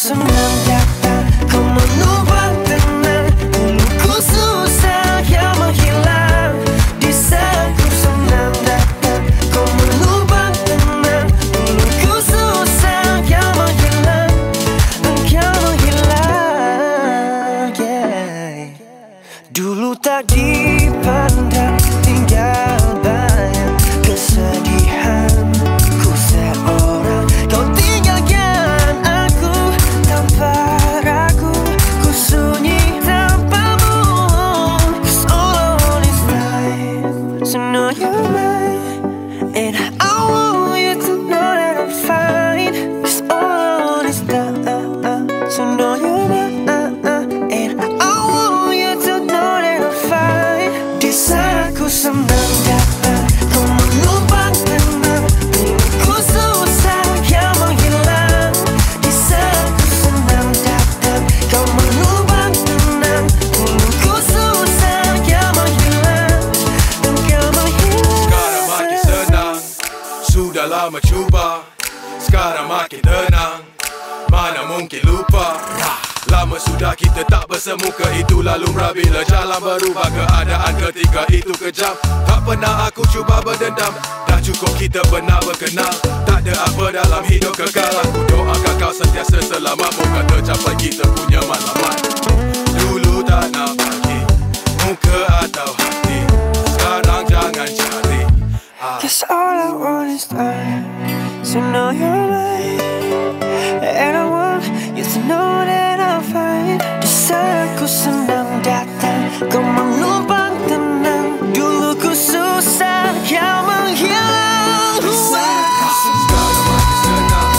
senang datang, kau menumpang tenang. Dulu ku susah, kau menghilang. Di saat ku senang datang, kau menumpang tenang. Dulu ku susah, kau menghilang. Engkau menghilang, yeah. Dulu tak dipandang, tinggal bayang kesedihan ku seorang. Kau tinggalkan aku tanpa ragu, ku sunyi tanpamu. 'Cause all on is right, so know you're mine, and I want you to know that I'm fine. 'Cause all on is right, so know you're mine, and I want you to know that I'm fine. Di saat ku senang datang, kau menumpang tenang. Dulu ku susah, kau menghilang. Di saat ku senang datang, kau menumpang tenang. Dulu ku susah, kau menghilang. Engkau menghilang. Sekarang makin senang, sudah lama cuba. Sekarang makin tenang, mana mungkin lupa. Lama sudah kita tak bersemuka, itulah lumrah bila jalan berubah. Keadaan ketika itu kejam, tak pernah aku cuba berdendam. Dah cukup kita pernah berkenal, tak ada apa dalam hidup kekal. Aku doakan kau sentiasa selamat, moga tercapai kita punya matlamat. Dulu tak nak bagi muka atau hati, sekarang jangan cari. 'Cause all I want is time, so know you're mine, and I want you to know that I'm fine. Di saat ku senang datang, kau menumpang tenang. Dulu ku susah, kau menghilang. Sekarang makin senang,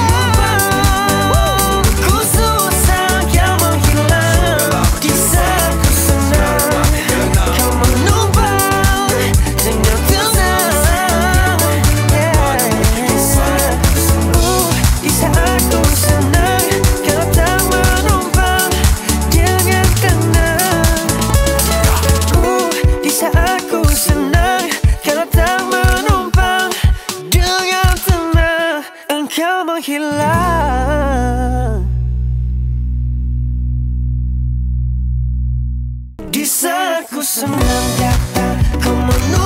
Ku susah, kau menghilang. Di saat ku senang, kau menumpang dengan tenang. Di saat ku senang, kau tak menumpang dengan tenang. Di saat ku senang, kau tak menumpang dengan tenang. Engkau menghilang. Di saat ku senang datang, kau menumpang